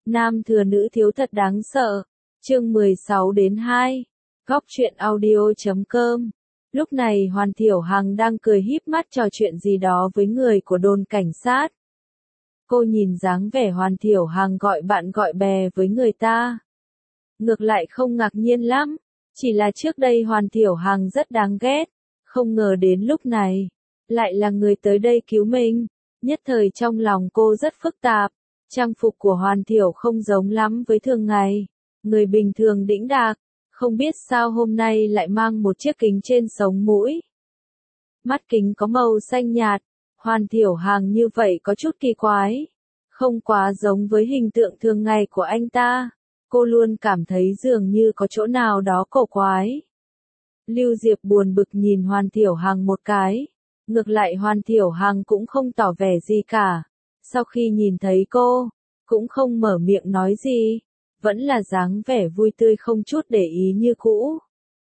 Nam thừa nữ thiếu thật đáng sợ. Chương 16-2. Góc truyện audio.com. Lúc này Hoàn Thiểu Hằng đang cười híp mắt trò chuyện gì đó với người của đồn cảnh sát. Cô nhìn dáng vẻ Hoàn Thiểu Hằng gọi bạn gọi bè với người ta. Ngược lại không ngạc nhiên lắm, chỉ là trước đây Hoàn Thiểu Hằng rất đáng ghét, không ngờ đến lúc này, lại là người tới đây cứu mình. Nhất thời trong lòng cô rất phức tạp, trang phục của Hoàn Thiểu không giống lắm với thường ngày, người bình thường đĩnh đạc, không biết sao hôm nay lại mang một chiếc kính trên sống mũi. Mắt kính có màu xanh nhạt, Hoàn Thiểu Hằng như vậy có chút kỳ quái, không quá giống với hình tượng thường ngày của anh ta. Cô luôn cảm thấy dường như có chỗ nào đó cổ quái. Lưu Diệp buồn bực nhìn Hoàn Thiểu Hằng một cái. Ngược lại Hoàn Thiểu Hằng cũng không tỏ vẻ gì cả. Sau khi nhìn thấy cô, cũng không mở miệng nói gì. Vẫn là dáng vẻ vui tươi không chút để ý như cũ.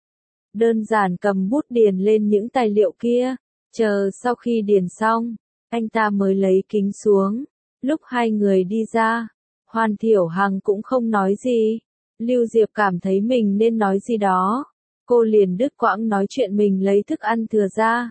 Đơn giản cầm bút điền lên những tài liệu kia. Chờ sau khi điền xong, anh ta mới lấy kính xuống. Lúc hai người đi ra, Hoàn Thiểu Hằng cũng không nói gì. Lưu Diệp cảm thấy mình nên nói gì đó. Cô liền đứt quãng nói chuyện mình lấy thức ăn thừa ra.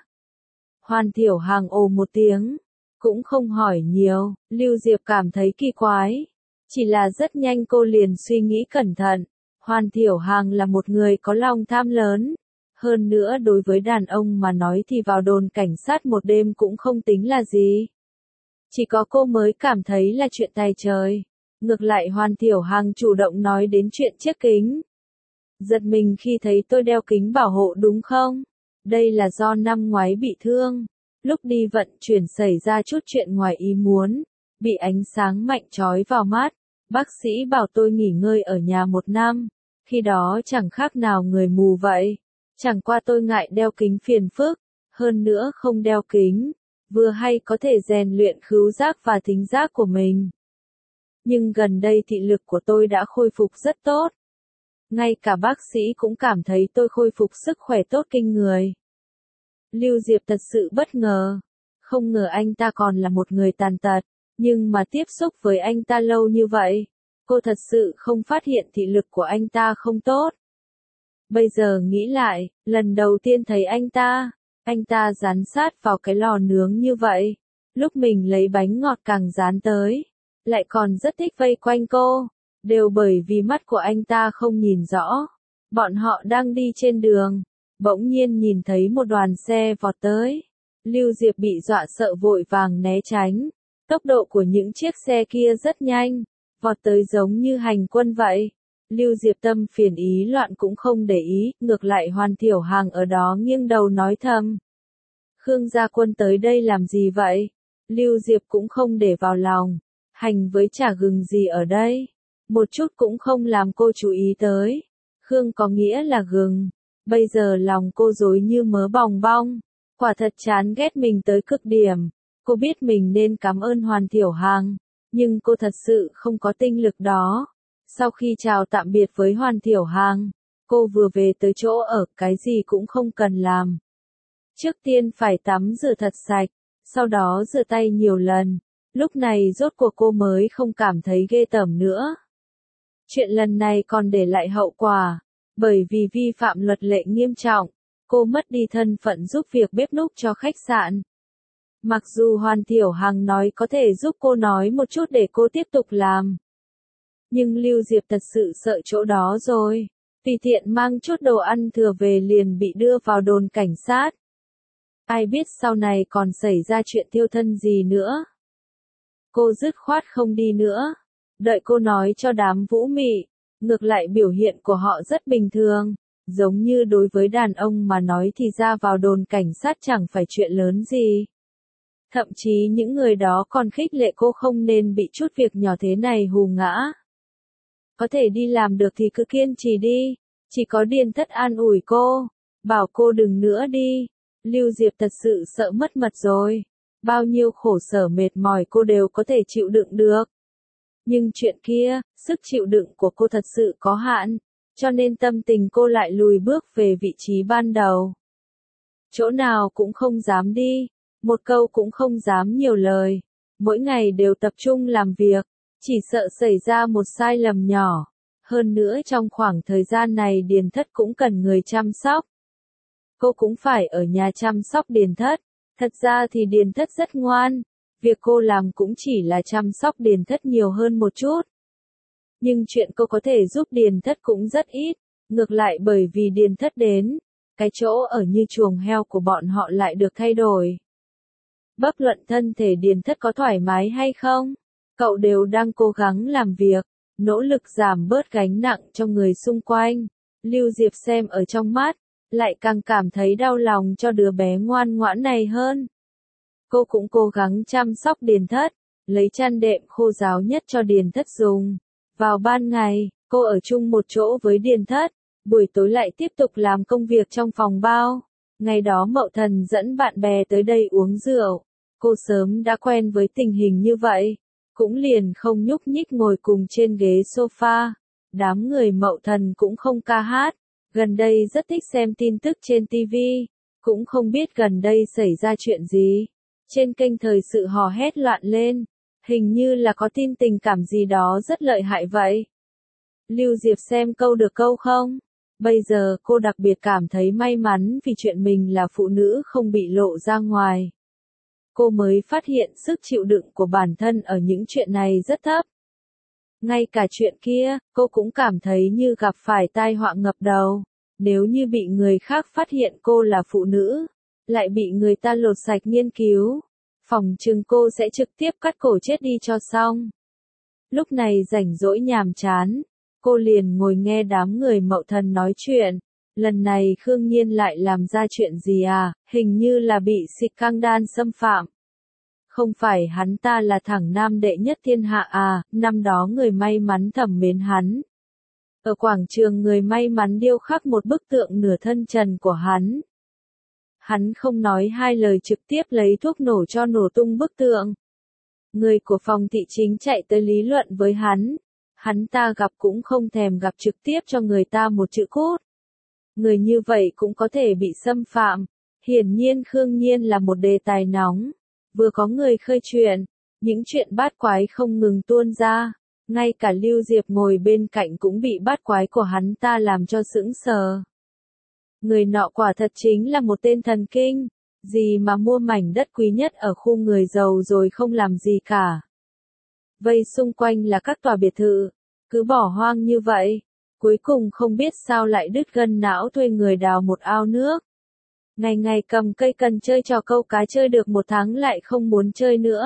Hoàn Thiểu Hằng ồ một tiếng, cũng không hỏi nhiều. Lưu Diệp cảm thấy kỳ quái. Chỉ là rất nhanh cô liền suy nghĩ cẩn thận. Hoàn Thiểu Hằng là một người có lòng tham lớn. Hơn nữa đối với đàn ông mà nói thì vào đồn cảnh sát một đêm cũng không tính là gì. Chỉ có cô mới cảm thấy là chuyện tài trời. Ngược lại Hoàn Thiểu Hằng chủ động nói đến chuyện chiếc kính. Giật mình khi thấy tôi đeo kính bảo hộ đúng không? Đây là do năm ngoái bị thương. Lúc đi vận chuyển xảy ra chút chuyện ngoài ý muốn. Bị ánh sáng mạnh chói vào mắt. Bác sĩ bảo tôi nghỉ ngơi ở nhà 1 năm. Khi đó chẳng khác nào người mù vậy. Chẳng qua tôi ngại đeo kính phiền phức. Hơn nữa không đeo kính, vừa hay có thể rèn luyện khứu giác và thính giác của mình. Nhưng gần đây thị lực của tôi đã khôi phục rất tốt. Ngay cả bác sĩ cũng cảm thấy tôi khôi phục sức khỏe tốt kinh người. Lưu Diệp thật sự bất ngờ. Không ngờ anh ta còn là một người tàn tật. Nhưng mà tiếp xúc với anh ta lâu như vậy, cô thật sự không phát hiện thị lực của anh ta không tốt. Bây giờ nghĩ lại, lần đầu tiên thấy anh ta dán sát vào cái lò nướng như vậy. Lúc mình lấy bánh ngọt càng dán tới, lại còn rất thích vây quanh cô, đều bởi vì mắt của anh ta không nhìn rõ. Bọn họ đang đi trên đường, bỗng nhiên nhìn thấy một đoàn xe vọt tới. Lưu Diệp bị dọa sợ vội vàng né tránh. Tốc độ của những chiếc xe kia rất nhanh, vọt tới giống như hành quân vậy. Lưu Diệp tâm phiền ý loạn cũng không để ý, ngược lại Hoàn Thiểu Hằng ở đó nghiêng đầu nói thầm. Khương gia quân tới đây làm gì vậy? Lưu Diệp cũng không để vào lòng. Hành với chả gừng gì ở đây? Một chút cũng không làm cô chú ý tới. Khương có nghĩa là gừng. Bây giờ lòng cô rối như mớ bòng bong. Quả thật chán ghét mình tới cực điểm. Cô biết mình nên cảm ơn Hoàn Thiểu Hằng, nhưng cô thật sự không có tinh lực đó. Sau khi chào tạm biệt với Hoàn Thiểu Hằng, cô vừa về tới chỗ ở, cái gì cũng không cần làm. Trước tiên phải tắm rửa thật sạch, sau đó rửa tay nhiều lần. Lúc này rốt cuộc cô mới không cảm thấy ghê tởm nữa. Chuyện lần này còn để lại hậu quả, bởi vì vi phạm luật lệ nghiêm trọng, cô mất đi thân phận giúp việc bếp núc cho khách sạn. Mặc dù Hoàn Thiểu Hằng nói có thể giúp cô nói một chút để cô tiếp tục làm. Nhưng Lưu Diệp thật sự sợ chỗ đó rồi. Tùy tiện mang chút đồ ăn thừa về liền bị đưa vào đồn cảnh sát. Ai biết sau này còn xảy ra chuyện tiêu thân gì nữa. Cô dứt khoát không đi nữa. Đợi cô nói cho đám Vũ Mị. Ngược lại biểu hiện của họ rất bình thường. Giống như đối với đàn ông mà nói thì ra vào đồn cảnh sát chẳng phải chuyện lớn gì. Thậm chí những người đó còn khích lệ cô không nên bị chút việc nhỏ thế này hù ngã. Có thể đi làm được thì cứ kiên trì đi. Chỉ có Điền Thất an ủi cô, bảo cô đừng nữa đi. Lưu Diệp thật sự sợ mất mật rồi. Bao nhiêu khổ sở mệt mỏi cô đều có thể chịu đựng được. Nhưng chuyện kia, sức chịu đựng của cô thật sự có hạn. Cho nên tâm tình cô lại lùi bước về vị trí ban đầu. Chỗ nào cũng không dám đi. Một câu cũng không dám nhiều lời. Mỗi ngày đều tập trung làm việc. Chỉ sợ xảy ra một sai lầm nhỏ. Hơn nữa trong khoảng thời gian này Điền Thất cũng cần người chăm sóc. Cô cũng phải ở nhà chăm sóc Điền Thất. Thật ra thì Điền Thất rất ngoan. Việc cô làm cũng chỉ là chăm sóc Điền Thất nhiều hơn một chút. Nhưng chuyện cô có thể giúp Điền Thất cũng rất ít. Ngược lại bởi vì Điền Thất đến, cái chỗ ở như chuồng heo của bọn họ lại được thay đổi. Bất luận thân thể Điền Thất có thoải mái hay không, cậu đều đang cố gắng làm việc, nỗ lực giảm bớt gánh nặng cho người xung quanh. Lưu Diệp xem ở trong mắt, lại càng cảm thấy đau lòng cho đứa bé ngoan ngoãn này hơn. Cô cũng cố gắng chăm sóc Điền Thất, lấy chăn đệm khô ráo nhất cho Điền Thất dùng. Vào ban ngày, cô ở chung một chỗ với Điền Thất, buổi tối lại tiếp tục làm công việc trong phòng bao. Ngày đó Mậu Thần dẫn bạn bè tới đây uống rượu. Cô sớm đã quen với tình hình như vậy, cũng liền không nhúc nhích ngồi cùng trên ghế sofa. Đám người Mậu Thần cũng không ca hát, gần đây rất thích xem tin tức trên TV, cũng không biết gần đây xảy ra chuyện gì. Trên kênh thời sự hò hét loạn lên, hình như là có tin tình cảm gì đó rất lợi hại vậy. Lưu Diệp xem câu được câu không? Bây giờ cô đặc biệt cảm thấy may mắn vì chuyện mình là phụ nữ không bị lộ ra ngoài. Cô mới phát hiện sức chịu đựng của bản thân ở những chuyện này rất thấp. Ngay cả chuyện kia, cô cũng cảm thấy như gặp phải tai họa ngập đầu. Nếu như bị người khác phát hiện cô là phụ nữ, lại bị người ta lột sạch nghiên cứu, phỏng chừng cô sẽ trực tiếp cắt cổ chết đi cho xong. Lúc này rảnh rỗi nhàm chán, cô liền ngồi nghe đám người Mậu Thần nói chuyện. Lần này Khương Nhiên lại làm ra chuyện gì à, hình như là bị xịt căng đan xâm phạm. Không phải hắn ta là thẳng nam đệ nhất thiên hạ à, năm đó người may mắn thầm mến hắn. Ở quảng trường người may mắn điêu khắc một bức tượng nửa thân trần của hắn. Hắn không nói hai lời trực tiếp lấy thuốc nổ cho nổ tung bức tượng. Người của phòng thị chính chạy tới lý luận với hắn. Hắn ta gặp cũng không thèm gặp trực tiếp cho người ta một chữ cút. Người như vậy cũng có thể bị xâm phạm. Hiển nhiên Khương Nhiên là một đề tài nóng. Vừa có người khơi chuyện, những chuyện bát quái không ngừng tuôn ra. Ngay cả Lưu Diệp ngồi bên cạnh cũng bị bát quái của hắn ta làm cho sững sờ. Người nọ quả thật chính là một tên thần kinh. Gì mà mua mảnh đất quý nhất ở khu người giàu rồi không làm gì cả. Vây xung quanh là các tòa biệt thự, cứ bỏ hoang như vậy. Cuối cùng không biết sao lại đứt gân não thuê người đào một ao nước. Ngày ngày cầm cây cần chơi trò câu cá chơi được một tháng lại không muốn chơi nữa.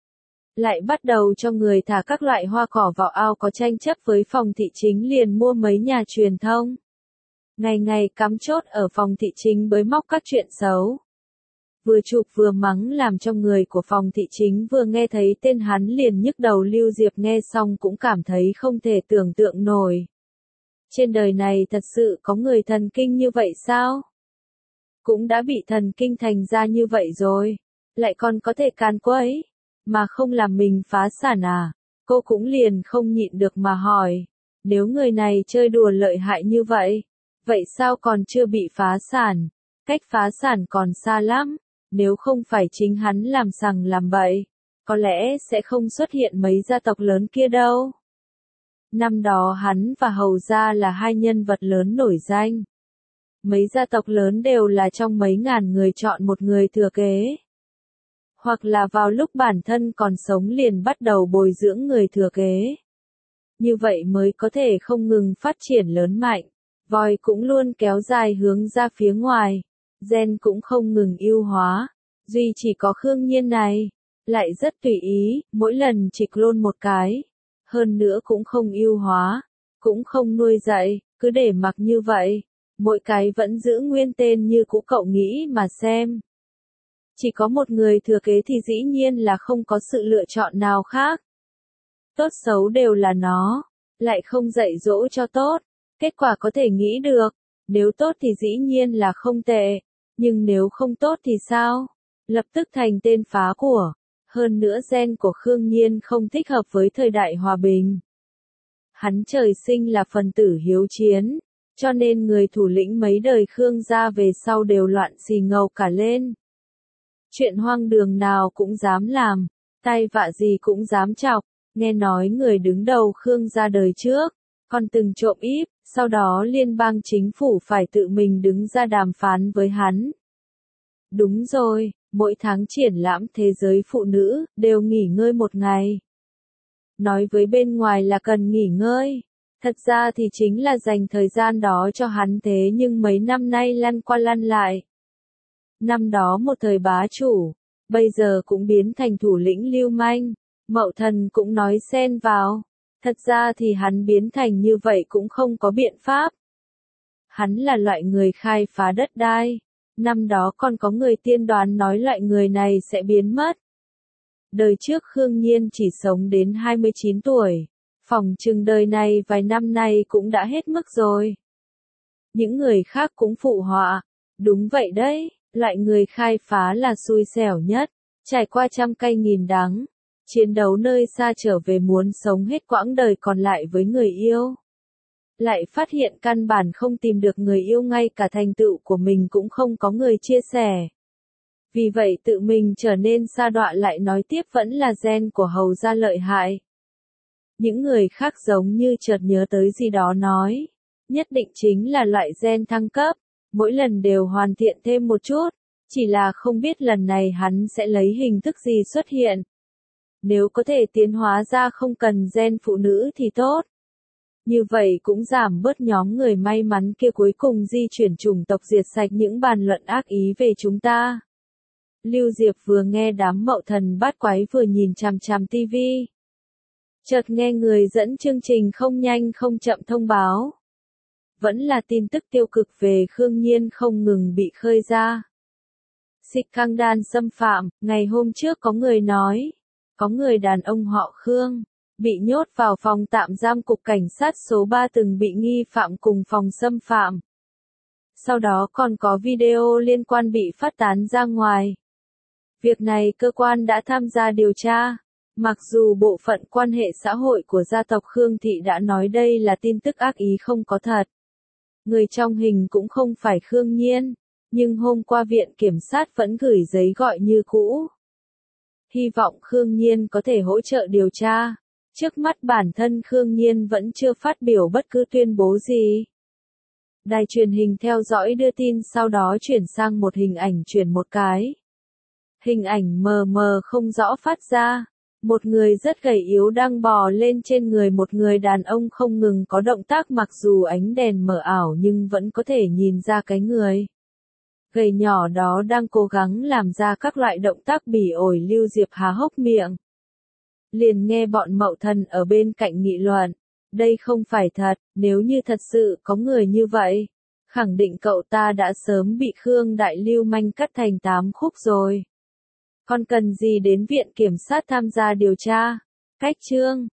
Lại bắt đầu cho người thả các loại hoa cỏ vào ao, có tranh chấp với phòng thị chính liền mua mấy nhà truyền thông. Ngày ngày cắm chốt ở phòng thị chính bới móc các chuyện xấu. Vừa chụp vừa mắng làm cho người của phòng thị chính vừa nghe thấy tên hắn liền nhức đầu. Lưu Diệp nghe xong cũng cảm thấy không thể tưởng tượng nổi. Trên đời này thật sự có người thần kinh như vậy sao? Cũng đã bị thần kinh thành ra như vậy rồi, lại còn có thể càn quấy, mà không làm mình phá sản à? Cô cũng liền không nhịn được mà hỏi, nếu người này chơi đùa lợi hại như vậy, vậy sao còn chưa bị phá sản? Cách phá sản còn xa lắm, nếu không phải chính hắn làm sằng làm bậy, có lẽ sẽ không xuất hiện mấy gia tộc lớn kia đâu. Năm đó hắn và Hầu gia là hai nhân vật lớn nổi danh. Mấy gia tộc lớn đều là trong mấy ngàn người chọn một người thừa kế. Hoặc là vào lúc bản thân còn sống liền bắt đầu bồi dưỡng người thừa kế. Như vậy mới có thể không ngừng phát triển lớn mạnh. Voi cũng luôn kéo dài hướng ra phía ngoài. Gen cũng không ngừng ưu hóa. Duy chỉ có Khương Nhiên này, lại rất tùy ý, mỗi lần chỉ clone một cái. Hơn nữa cũng không ưu hóa, cũng không nuôi dạy, cứ để mặc như vậy. Mỗi cái vẫn giữ nguyên tên như cũ, cậu nghĩ mà xem. Chỉ có một người thừa kế thì dĩ nhiên là không có sự lựa chọn nào khác. Tốt xấu đều là nó, lại không dạy dỗ cho tốt. Kết quả có thể nghĩ được, nếu tốt thì dĩ nhiên là không tệ, nhưng nếu không tốt thì sao? Lập tức thành tên phá của. Hơn nữa gen của Khương Nhiên không thích hợp với thời đại hòa bình. Hắn trời sinh là phần tử hiếu chiến, cho nên người thủ lĩnh mấy đời Khương gia về sau đều loạn xì ngầu cả lên. Chuyện hoang đường nào cũng dám làm, tai vạ gì cũng dám chọc, Nghe nói người đứng đầu Khương gia đời trước, còn từng trộm íp, sau đó liên bang chính phủ phải tự mình đứng ra đàm phán với hắn. Đúng rồi, mỗi tháng triển lãm thế giới phụ nữ, đều nghỉ ngơi một ngày. Nói với bên ngoài là cần nghỉ ngơi. Thật ra thì chính là dành thời gian đó cho hắn thế nhưng mấy năm nay lăn qua lăn lại. Năm đó một thời bá chủ, bây giờ cũng biến thành thủ lĩnh lưu manh, Mậu Thần cũng nói xen vào. Thật ra thì hắn biến thành như vậy cũng không có biện pháp. Hắn là loại người khai phá đất đai. Năm đó còn có người tiên đoán nói loại người này sẽ biến mất. Đời trước Khương Nhiên chỉ sống đến 29 tuổi. Phỏng chừng đời này vài năm nay cũng đã hết mức rồi. Những người khác cũng phụ họa. Đúng vậy đấy, loại người khai phá là xui xẻo nhất. Trải qua trăm cay nghìn đắng. Chiến đấu nơi xa trở về muốn sống hết quãng đời còn lại với người yêu. Lại phát hiện căn bản không tìm được người yêu, ngay cả thành tựu của mình cũng không có người chia sẻ. Vì vậy tự mình trở nên sa đọa, lại nói tiếp vẫn là gen của hầu gia lợi hại. Những người khác giống như chợt nhớ tới gì đó nói. Nhất định chính là loại gen thăng cấp, mỗi lần đều hoàn thiện thêm một chút, chỉ là không biết lần này hắn sẽ lấy hình thức gì xuất hiện. Nếu có thể tiến hóa ra không cần gen phụ nữ thì tốt. Như vậy cũng giảm bớt nhóm người may mắn kia cuối cùng di chuyển chủng tộc diệt sạch những bàn luận ác ý về chúng ta. Lưu Diệp vừa nghe đám Mậu Thần bát quái vừa nhìn chằm chằm tivi. Chợt nghe người dẫn chương trình không nhanh không chậm thông báo. Vẫn là tin tức tiêu cực về Khương Nhiên không ngừng bị khơi ra. Scandal xâm phạm, ngày hôm trước có người nói, có người đàn ông họ Khương, bị nhốt vào phòng tạm giam cục cảnh sát số 3 từng bị nghi phạm cùng phòng xâm phạm. Sau đó còn có video liên quan bị phát tán ra ngoài. Việc này cơ quan đã tham gia điều tra. Mặc dù bộ phận quan hệ xã hội của gia tộc Khương Thị đã nói đây là tin tức ác ý không có thật. Người trong hình cũng không phải Khương Nhiên, nhưng hôm qua viện kiểm sát vẫn gửi giấy gọi như cũ. Hy vọng Khương Nhiên có thể hỗ trợ điều tra. Trước mắt bản thân Khương Nhiên vẫn chưa phát biểu bất cứ tuyên bố gì. Đài truyền hình theo dõi đưa tin sau đó chuyển sang một hình ảnh chuyển một cái. Hình ảnh mờ mờ không rõ phát ra. Một người rất gầy yếu đang bò lên trên người một người đàn ông không ngừng có động tác, mặc dù ánh đèn mờ ảo nhưng vẫn có thể nhìn ra cái người gầy nhỏ đó đang cố gắng làm ra các loại động tác bỉ ổi. Lưu Diệp há hốc miệng. Liền nghe bọn Mậu Thần ở bên cạnh nghị luận. Đây không phải thật, nếu như thật sự có người như vậy, khẳng định cậu ta đã sớm bị Khương Đại lưu manh cắt thành 8 khúc rồi. Còn cần gì đến viện kiểm sát tham gia điều tra? Cách chương